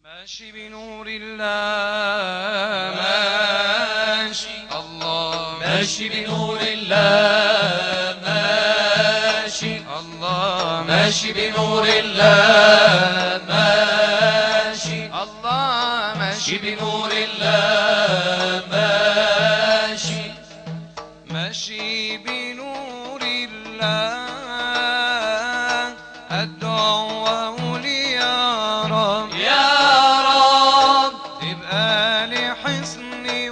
ماشي بنور الله ماشي الله ماشي بنور الله ماشي الله ماشي بنور الله ماشي الله ماشي بنور الله ماشي ماشي بنور الله أدعو وأولي يا رب تبقى لي حصني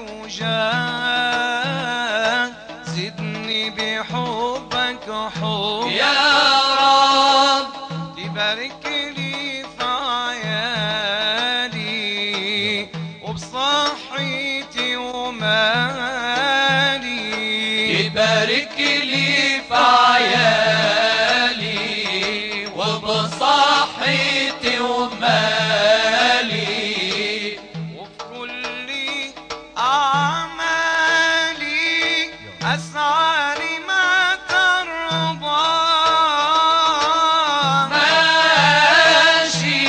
وجاه زدني بحبك حب يا رب تبارك لي في عيالي وبصحتي ومالي يبارك لي في عيالي وبصحتي ومالي وفي كل أعمالي أسعى لما ترضى ماشي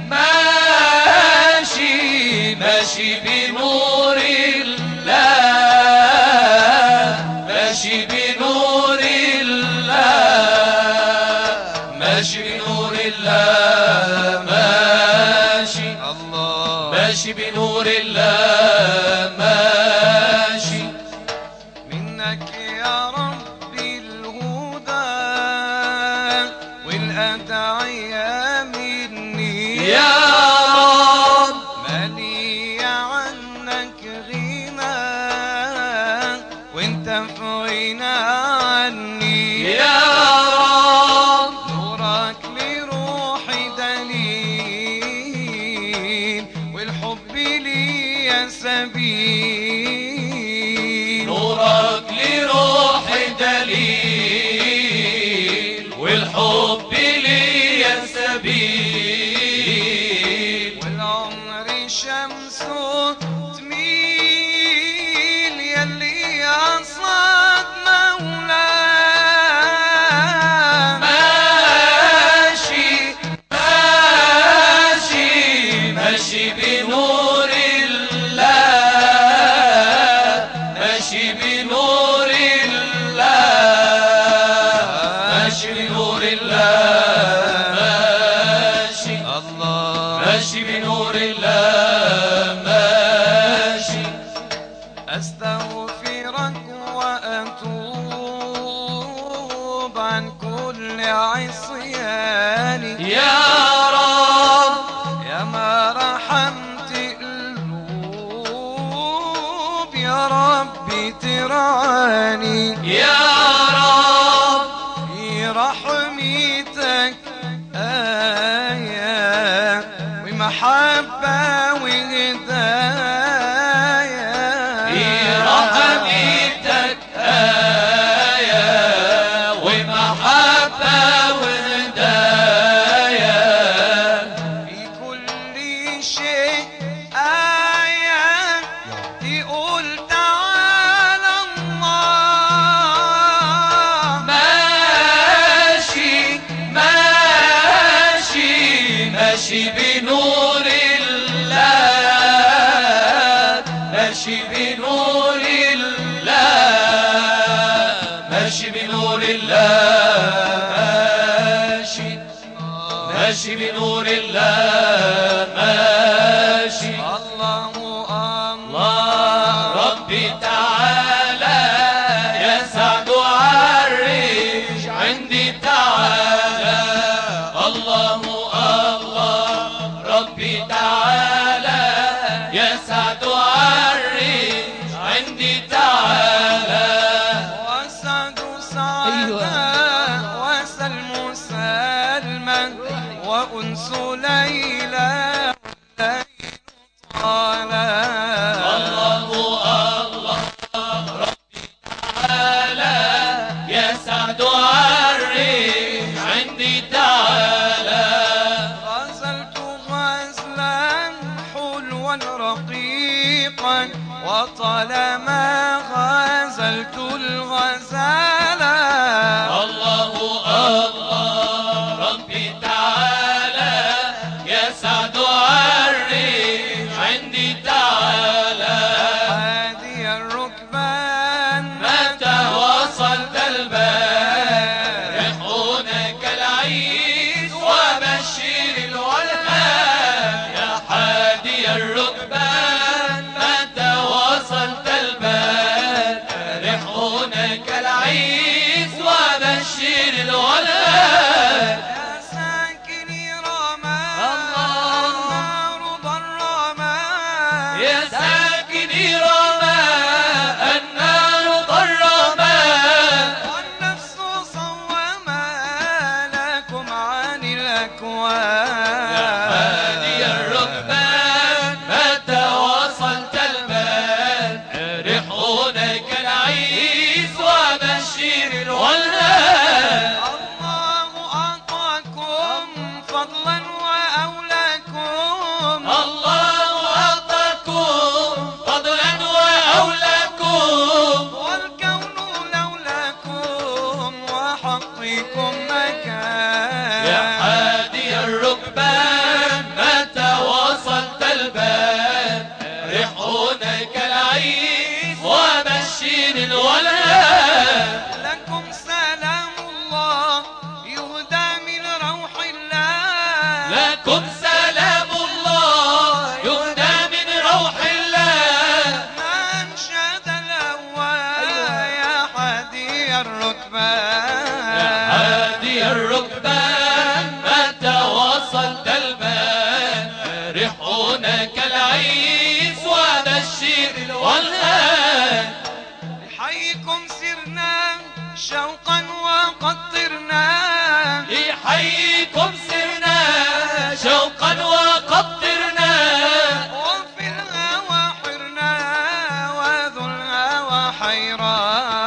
ماشي ماشي بنور الله ماشي بنور الله ماشي بنور الله ماشي الله ماشي بنور الله ماشي منك يا ربي الهدى والأدعية مني يا رب مالي عنك غنى وانت في غنى عني يا رب نورك لروحي دليل والحب لي سبيل نورك لروحي دليل والحب لي سبيل والعمر شمس تميل يلي أصاد مولاه ماشي ماشي ماشي بنور الله ماشي بنور الله ماشي بنور الله ماشي الله ماشي بنور الله ماشي أستغفرك وأتوب عن كل عصياني يا رب يا ما رحمت قلوب يا ربي ترعاني يا رب في رحمتك آية ومحبة وهداية في رحمتك آية ومحبة وهداية في كل شيء آية تقول تعالى الله ماشي ماشي ماشي بنور الله ماشي بنور الله ماشي بنور الله ماشي ماشي بنور الله ماشي الله الله ربي تعالى يسعد عرش عندي تعالى الله الله ربي تعالى يسعد عرش عندي تعالى وأسعد سعدا وسلم سلما وأنس ليلى والليل طالا الله الله ربي تعالى يسعد عرش عندي تعالى غزلت غزلا حلوا رقيقا وطالما غزلت الغزالا الله الله ربي تعالى يسعد عرش يحونك العيس وبشر الولهان. لحيكم سرنا شوقا وقطرنا، لحيكم سرنا شوقا وقطرنا، وفي الهوى حرنا وذو الهوى حيران.